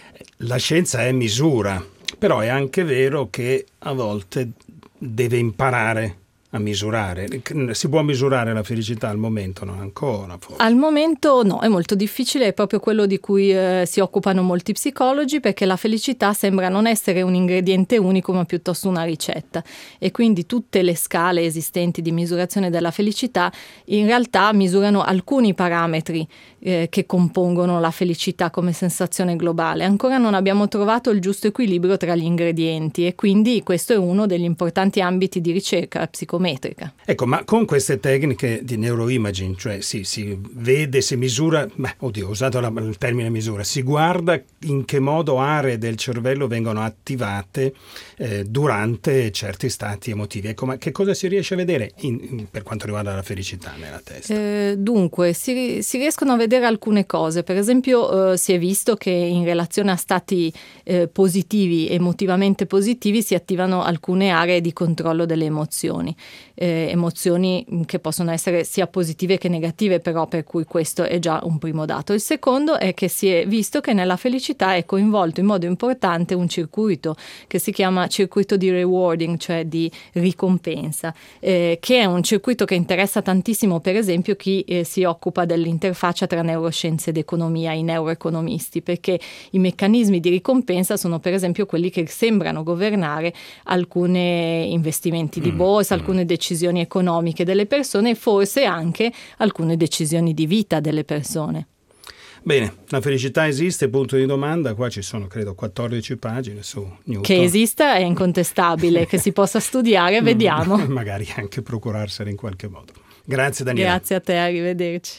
La scienza è misura, però è anche vero che a volte deve imparare a misurare? Si può misurare la felicità al momento? Non ancora, forse. Al momento no, è molto difficile, è proprio quello di cui eh, si occupano molti psicologi, perché la felicità sembra non essere un ingrediente unico ma piuttosto una ricetta, e quindi tutte le scale esistenti di misurazione della felicità in realtà misurano alcuni parametri eh, che compongono la felicità come sensazione globale. Ancora non abbiamo trovato il giusto equilibrio tra gli ingredienti, e quindi questo è uno degli importanti ambiti di ricerca psicometrica. Ecco, ma con queste tecniche di neuroimaging, cioè si, si vede, si misura, beh, oddio, ho usato la, il termine misura, si guarda in che modo aree del cervello vengono attivate eh, durante certi stati emotivi. Ecco, ma che cosa si riesce a vedere in, in, per quanto riguarda la felicità nella testa? Eh, dunque, si, si riescono a vedere alcune cose. Per esempio, eh, si è visto che in relazione a stati eh, positivi, emotivamente positivi, si attivano alcune aree di controllo delle emozioni. Eh, emozioni che possono essere sia positive che negative, però, per cui questo è già un primo dato. Il secondo è che si è visto che nella felicità è coinvolto in modo importante un circuito che si chiama circuito di rewarding, cioè di ricompensa, eh, che è un circuito che interessa tantissimo, per esempio, chi eh, si occupa dell'interfaccia tra neuroscienze ed economia, i neuroeconomisti, perché i meccanismi di ricompensa sono, per esempio, quelli che sembrano governare alcuni investimenti di borsa, alcune decisioni economiche delle persone e forse anche alcune decisioni di vita delle persone. Bene, la felicità esiste, punto di domanda. Qua ci sono, credo, quattordici pagine su Newton. Che esista è incontestabile, che si possa studiare, vediamo. Magari anche procurarsela in qualche modo. Grazie Daniela. Grazie a te, arrivederci.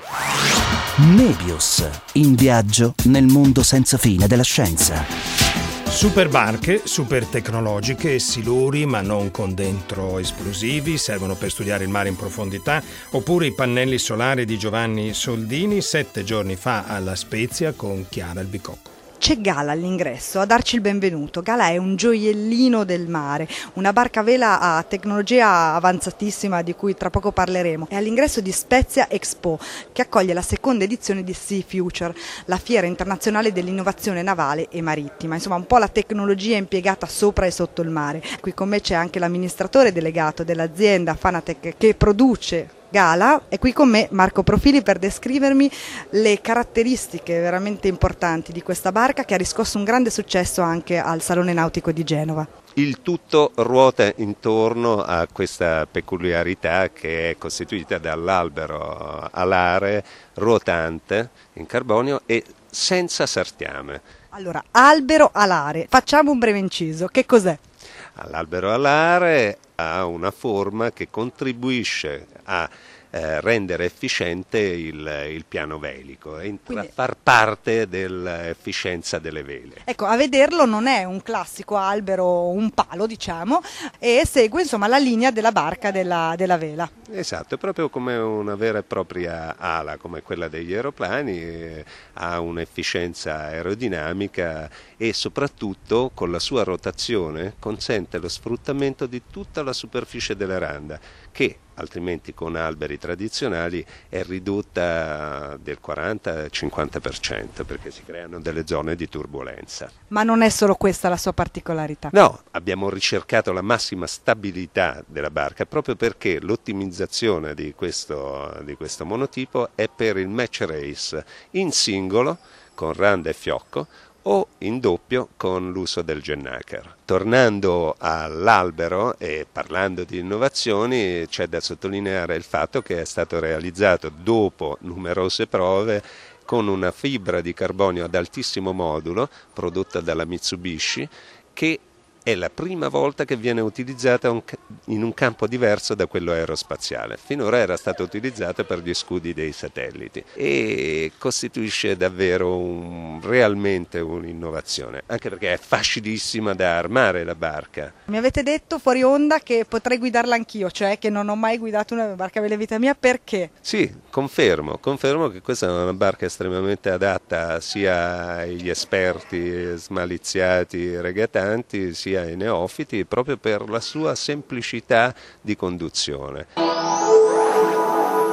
Mebius, in viaggio nel mondo senza fine della scienza. Super barche, super tecnologiche, siluri ma non con dentro esplosivi, servono per studiare il mare in profondità, oppure i pannelli solari di Giovanni Soldini sette giorni fa alla Spezia con Chiara il Bicocco. C'è Gala all'ingresso a darci il benvenuto. Gala è un gioiellino del mare, una barca a vela a tecnologia avanzatissima di cui tra poco parleremo. È all'ingresso di Spezia Expo, che accoglie la seconda edizione di Sea Future, la fiera internazionale dell'innovazione navale e marittima, insomma un po' la tecnologia impiegata sopra e sotto il mare. Qui con me c'è anche l'amministratore delegato dell'azienda Fanatec che produce Gala, e qui con me Marco Profili per descrivermi le caratteristiche veramente importanti di questa barca che ha riscosso un grande successo anche al Salone Nautico di Genova. Il tutto ruota intorno a questa peculiarità che è costituita dall'albero alare ruotante in carbonio e senza sartiame. Allora, albero alare, facciamo un breve inciso, che cos'è? L'albero alare ha una forma che contribuisce a eh, rendere efficiente il, il piano velico, e a far parte dell'efficienza delle vele. Ecco, a vederlo non è un classico albero, un palo diciamo, e segue insomma la linea della barca della, della vela. Esatto, è proprio come una vera e propria ala, come quella degli aeroplani, eh, ha un'efficienza aerodinamica e soprattutto con la sua rotazione consente lo sfruttamento di tutta la superficie della randa, che altrimenti con alberi tradizionali è ridotta del quaranta cinquanta per cento perché si creano delle zone di turbolenza. Ma non è solo questa la sua particolarità? No, abbiamo ricercato la massima stabilità della barca proprio perché l'ottimizzazione di questo, di questo monotipo è per il match race in singolo con randa e fiocco o in doppio con l'uso del gennaker. Tornando all'albero e parlando di innovazioni, c'è da sottolineare il fatto che è stato realizzato dopo numerose prove con una fibra di carbonio ad altissimo modulo prodotta dalla Mitsubishi, che è la prima volta che viene utilizzata in un campo diverso da quello aerospaziale. Finora era stata utilizzata per gli scudi dei satelliti e costituisce davvero un, realmente un'innovazione, anche perché è facilissima da armare la barca. Mi avete detto fuori onda che potrei guidarla anch'io, cioè che non ho mai guidato una barca a vela in vita mia, perché? Sì, confermo, confermo che questa è una barca estremamente adatta sia agli esperti smaliziati regatanti, sia ai neofiti, proprio per la sua semplicità di conduzione.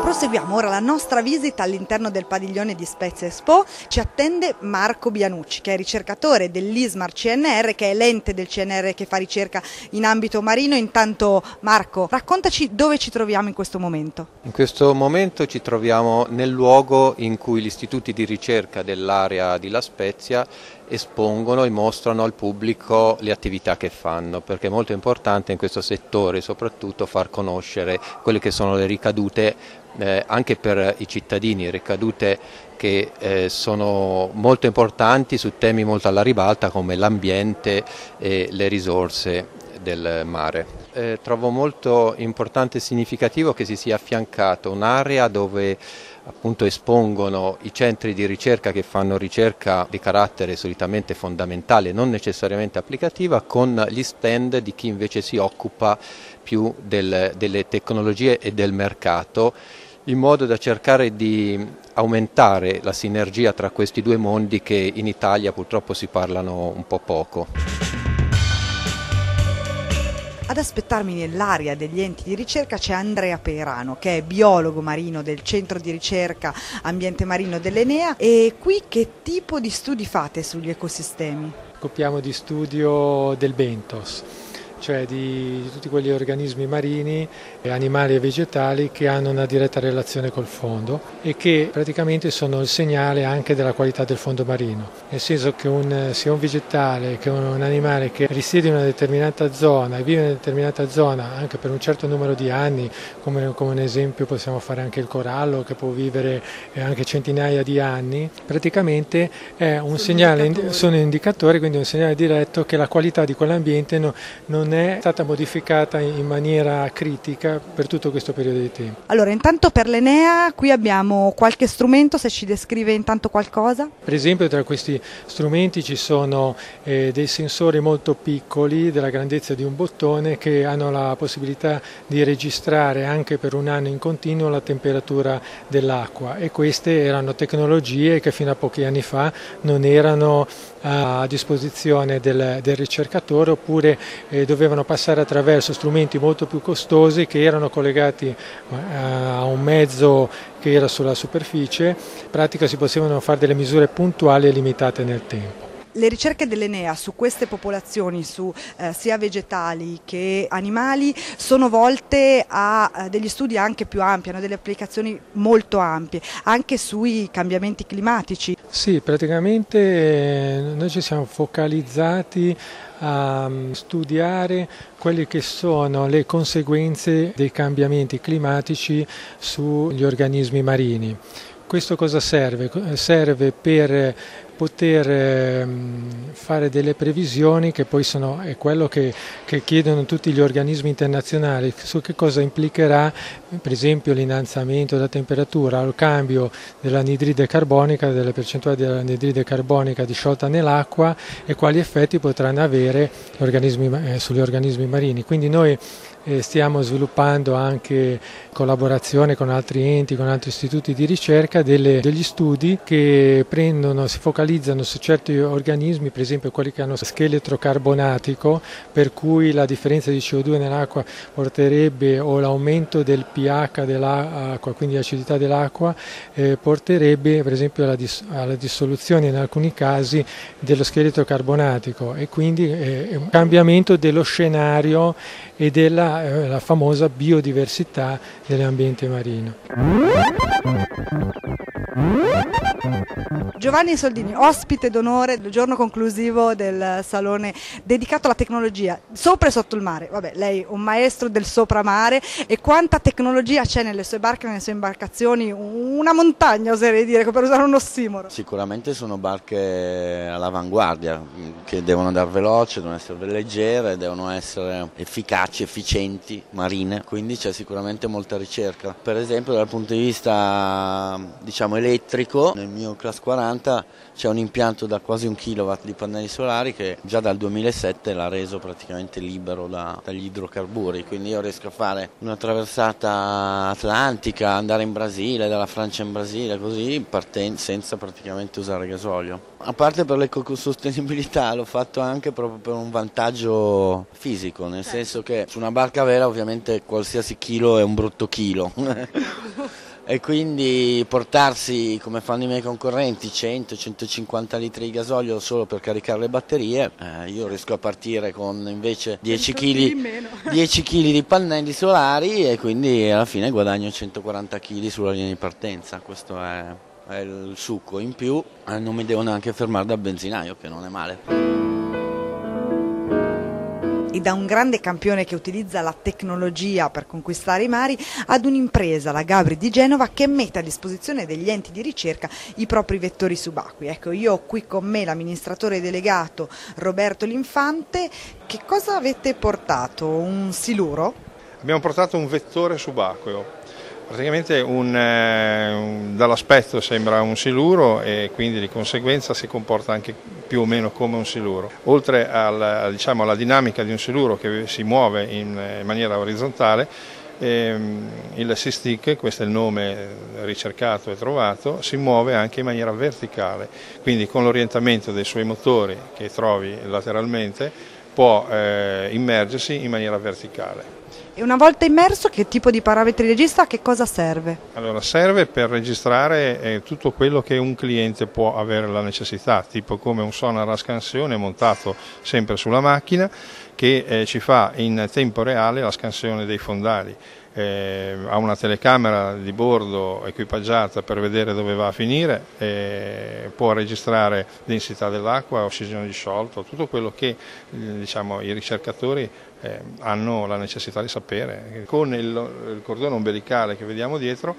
Proseguiamo ora la nostra visita all'interno del padiglione di Spezia Expo. Ci attende Marco Bianucci, che è ricercatore dell'ISMAR C N R, che è l'ente del C N R che fa ricerca in ambito marino. Intanto Marco, raccontaci dove ci troviamo in questo momento. In questo momento ci troviamo nel luogo in cui gli istituti di ricerca dell'area di La Spezia espongono e mostrano al pubblico le attività che fanno, perché è molto importante in questo settore soprattutto far conoscere quelle che sono le ricadute eh, anche per i cittadini, ricadute che eh, sono molto importanti su temi molto alla ribalta come l'ambiente e le risorse del mare. Eh, trovo molto importante e significativo che si sia affiancato un'area dove appunto espongono i centri di ricerca che fanno ricerca di carattere solitamente fondamentale, non necessariamente applicativa, con gli stand di chi invece si occupa più del, delle tecnologie e del mercato, in modo da cercare di aumentare la sinergia tra questi due mondi che in Italia purtroppo si parlano un po' poco. Ad aspettarmi nell'area degli enti di ricerca c'è Andrea Peirano, che è biologo marino del Centro di Ricerca Ambiente Marino dell'Enea. E qui che tipo di studi fate sugli ecosistemi? Occupiamo di studio del bentos, cioè di, di tutti quegli organismi marini, animali e vegetali che hanno una diretta relazione col fondo e che praticamente sono il segnale anche della qualità del fondo marino, nel senso che un, sia un vegetale che un, un animale che risiede in una determinata zona e vive in una determinata zona anche per un certo numero di anni, come, come un esempio possiamo fare anche il corallo che può vivere anche centinaia di anni, praticamente è un sono segnale, indicatori. sono indicatori, quindi un segnale diretto che la qualità di quell'ambiente no, non è stata modificata in maniera critica per tutto questo periodo di tempo. Allora, intanto per l'Enea qui abbiamo qualche strumento, se ci descrive intanto qualcosa. Per esempio tra questi strumenti ci sono eh, dei sensori molto piccoli della grandezza di un bottone che hanno la possibilità di registrare anche per un anno in continuo la temperatura dell'acqua, e queste erano tecnologie che fino a pochi anni fa non erano a disposizione del, del ricercatore, oppure eh, dovevano passare attraverso strumenti molto più costosi che erano collegati eh, a un mezzo che era sulla superficie. In pratica si potevano fare delle misure puntuali e limitate nel tempo. Le ricerche dell'Enea su queste popolazioni, su eh, sia vegetali che animali, sono volte a, a degli studi anche più ampi, hanno delle applicazioni molto ampie, anche sui cambiamenti climatici. Sì, praticamente eh, noi ci siamo focalizzati a studiare quelle che sono le conseguenze dei cambiamenti climatici sugli organismi marini. Questo cosa serve? Serve per poter fare delle previsioni che poi sono è quello che, che chiedono tutti gli organismi internazionali, su che cosa implicherà per esempio l'innalzamento della temperatura, il cambio dell'anidride carbonica, delle percentuali dell'anidride carbonica disciolta nell'acqua, e quali effetti potranno avere gli organismi, eh, sugli organismi marini. Quindi noi eh, stiamo sviluppando anche in collaborazione con altri enti, con altri istituti di ricerca, delle, degli studi che prendono, si focalizzano su certi organismi, per esempio quelli che hanno scheletro carbonatico, per cui la differenza di C O due nell'acqua porterebbe, o l'aumento del pH dell'acqua, quindi l'acidità dell'acqua, eh, porterebbe per esempio alla, dis- alla dissoluzione in alcuni casi dello scheletro carbonatico, e quindi eh, un cambiamento dello scenario e della eh, la famosa biodiversità dell'ambiente marino. Giovanni Soldini, ospite d'onore del giorno conclusivo del salone dedicato alla tecnologia sopra e sotto il mare. Vabbè, lei è un maestro del sopramare, e quanta tecnologia c'è nelle sue barche, nelle sue imbarcazioni, una montagna oserei dire, per usare un ossimoro. Sicuramente sono barche all'avanguardia, che devono andare veloce, devono essere leggere, devono essere efficaci, efficienti, marine, quindi c'è sicuramente molta ricerca. Per esempio dal punto di vista diciamo elettrico, nel mio Class quaranta c'è un impianto da quasi un kilowatt di pannelli solari che già dal duemilasette l'ha reso praticamente libero da, dagli idrocarburi, quindi io riesco a fare una traversata atlantica, andare in Brasile, dalla Francia in Brasile, così parten- senza praticamente usare gasolio. A parte per l'ecosostenibilità, l'ho fatto anche proprio per un vantaggio fisico, nel senso che su una barca vera ovviamente qualsiasi chilo è un brutto chilo. e quindi portarsi, come fanno i miei concorrenti, cento centocinquanta litri di gasolio solo per caricare le batterie, eh, io riesco a partire con invece dieci chili di pannelli solari e quindi alla fine guadagno centoquaranta chili sulla linea di partenza. Questo è, è il succo. In più eh, non mi devo neanche fermare dal benzinaio, che non è male. E da un grande campione che utilizza la tecnologia per conquistare i mari ad un'impresa, la Gabri di Genova, che mette a disposizione degli enti di ricerca i propri vettori subacquei. Ecco, io ho qui con me l'amministratore delegato Roberto Linfante. Che cosa avete portato? Un siluro? Abbiamo portato un vettore subacqueo. Praticamente un, eh, un, dall'aspetto sembra un siluro e quindi di conseguenza si comporta anche più o meno come un siluro. Oltre al, diciamo, alla dinamica di un siluro che si muove in, in maniera orizzontale, ehm, il SeaStick, questo è il nome ricercato e trovato, si muove anche in maniera verticale, quindi con l'orientamento dei suoi motori che trovi lateralmente può eh, immergersi in maniera verticale. E una volta immerso, che tipo di parametri registra? A che cosa serve? Allora, serve per registrare eh, tutto quello che un cliente può avere la necessità, tipo come un sonar a scansione montato sempre sulla macchina che eh, ci fa in tempo reale la scansione dei fondali. Eh, ha una telecamera di bordo equipaggiata per vedere dove va a finire, eh, può registrare densità dell'acqua, ossigeno disciolto, tutto quello che eh, diciamo, i ricercatori eh, hanno la necessità di sapere. Con il, il cordone ombelicale che vediamo dietro,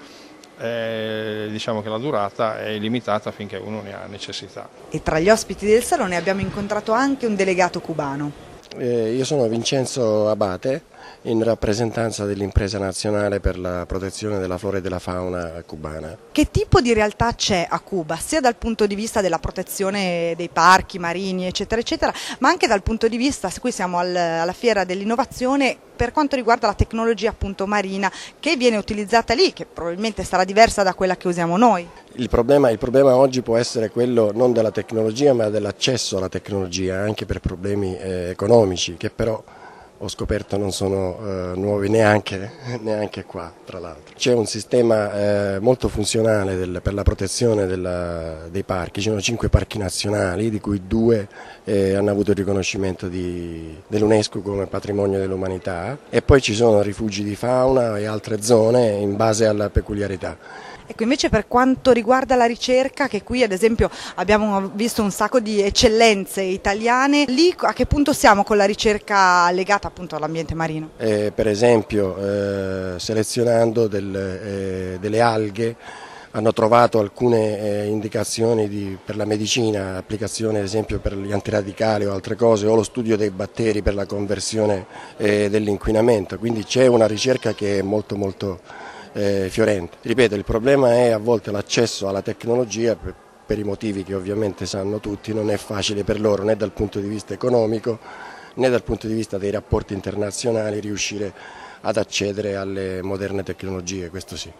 eh, diciamo che la durata è limitata finché uno ne ha necessità. E tra gli ospiti del salone abbiamo incontrato anche un delegato cubano. Eh, io sono Vincenzo Abate, in rappresentanza dell'impresa nazionale per la protezione della flora e della fauna cubana. Che tipo di realtà c'è a Cuba, sia dal punto di vista della protezione dei parchi marini, eccetera, eccetera, ma anche dal punto di vista, qui siamo al, alla fiera dell'innovazione, per quanto riguarda la tecnologia appunto marina che viene utilizzata lì, che probabilmente sarà diversa da quella che usiamo noi? Il problema, il problema oggi può essere quello non della tecnologia ma dell'accesso alla tecnologia, anche per problemi eh, economici, che però ho scoperto non sono eh, nuovi neanche, neanche qua, tra l'altro. C'è un sistema eh, molto funzionale del, per la protezione della, dei parchi, ci sono cinque parchi nazionali, di cui due eh, hanno avuto il riconoscimento di, dell'UNESCO come patrimonio dell'umanità, e poi ci sono rifugi di fauna e altre zone in base alla peculiarità. Ecco, invece per quanto riguarda la ricerca, che qui ad esempio abbiamo visto un sacco di eccellenze italiane, lì a che punto siamo con la ricerca legata appunto all'ambiente marino? Eh, per esempio eh, selezionando del, eh, delle alghe hanno trovato alcune eh, indicazioni di, per la medicina, applicazioni ad esempio per gli antiradicali o altre cose, o lo studio dei batteri per la conversione eh, dell'inquinamento, quindi c'è una ricerca che è molto molto Eh, fiorente. Ripeto, il problema è a volte l'accesso alla tecnologia per, per i motivi che ovviamente sanno tutti, non è facile per loro né dal punto di vista economico né dal punto di vista dei rapporti internazionali riuscire ad accedere alle moderne tecnologie, questo sì.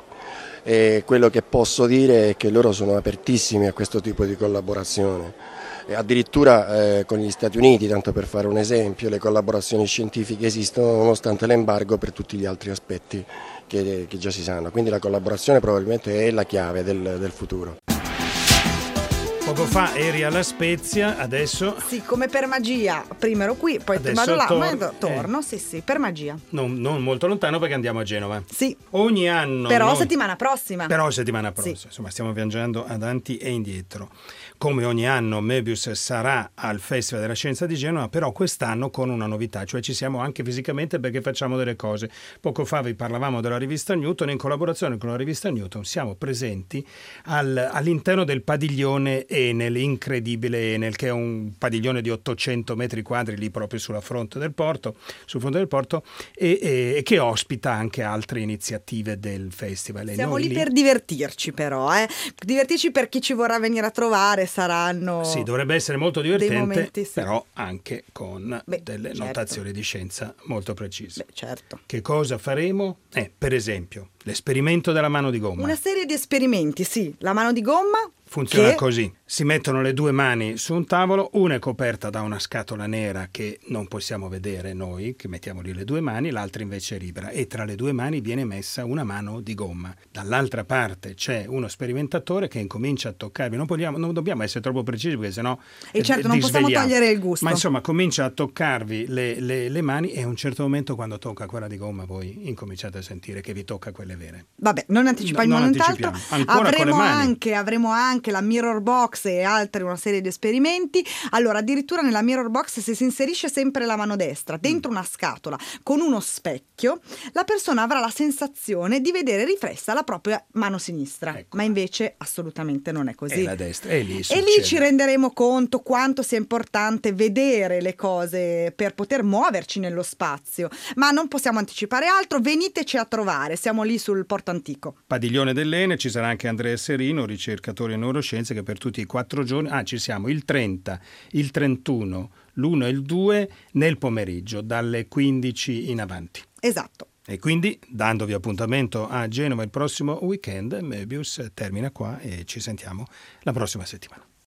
E quello che posso dire è che loro sono apertissimi a questo tipo di collaborazione. E addirittura eh, con gli Stati Uniti, tanto per fare un esempio, le collaborazioni scientifiche esistono nonostante l'embargo per tutti gli altri aspetti che, che già si sanno, quindi la collaborazione probabilmente è la chiave del, del futuro. Poco fa eri alla Spezia, adesso... Sì, come per magia, prima ero qui, poi adesso vado là, tor- ma do- torno, eh. sì sì, per magia. Non, non molto lontano perché andiamo a Genova. Sì. Ogni anno... Però noi... settimana prossima. Però settimana prossima, sì. Insomma stiamo viaggiando avanti e indietro. Come ogni anno Möbius sarà al Festival della Scienza di Genova, però quest'anno con una novità, cioè ci siamo anche fisicamente perché facciamo delle cose. Poco fa vi parlavamo della rivista Newton, in collaborazione con la rivista Newton siamo presenti al, all'interno del padiglione Enel, incredibile Enel, che è un padiglione di ottocento metri quadri lì proprio sulla fronte del porto, sul fronte del porto, e, e, e che ospita anche altre iniziative del festival. E siamo noi lì, lì per divertirci però, eh. divertirci per chi ci vorrà venire a trovare. Saranno sì, dovrebbe essere molto divertente, momenti, sì. Però anche con Beh, delle certo. notazioni di scienza molto precise. Beh, certo. Che cosa faremo? Eh, per esempio, L'esperimento della mano di gomma. Una serie di esperimenti, sì. La mano di gomma funziona che... così. Si mettono le due mani su un tavolo, una è coperta da una scatola nera che non possiamo vedere noi, che mettiamo lì le due mani, l'altra invece è libera, e tra le due mani viene messa una mano di gomma. Dall'altra parte c'è uno sperimentatore che incomincia a toccarvi, non, vogliamo, non dobbiamo essere troppo precisi perché sennò e certo non possiamo togliere il gusto, ma insomma comincia a toccarvi le, le, le mani e a un certo momento quando tocca quella di gomma voi incominciate a sentire che vi tocca quelle vere. Vabbè, non anticipiamo no, nient'altro. Avremo anche, avremo anche la mirror box e altre una serie di esperimenti. Allora, addirittura nella mirror box, se si inserisce sempre la mano destra dentro una scatola con uno specchio, la persona avrà la sensazione di vedere riflessa la propria mano sinistra, ecco. Ma invece assolutamente non è così. È la destra, è lì, e lì ci renderemo conto quanto sia importante vedere le cose per poter muoverci nello spazio, ma non possiamo anticipare altro. Veniteci a trovare, siamo lì sul Porto Antico. Padiglione dell'Ene, ci sarà anche Andrea Serino, ricercatore in neuroscienze, che per tutti i quattro giorni, ah ci siamo il trenta, il trentuno, l'uno e il due nel pomeriggio, dalle quindici in avanti. Esatto. E quindi, dandovi appuntamento a Genova il prossimo weekend, Möbius termina qua e ci sentiamo la prossima settimana.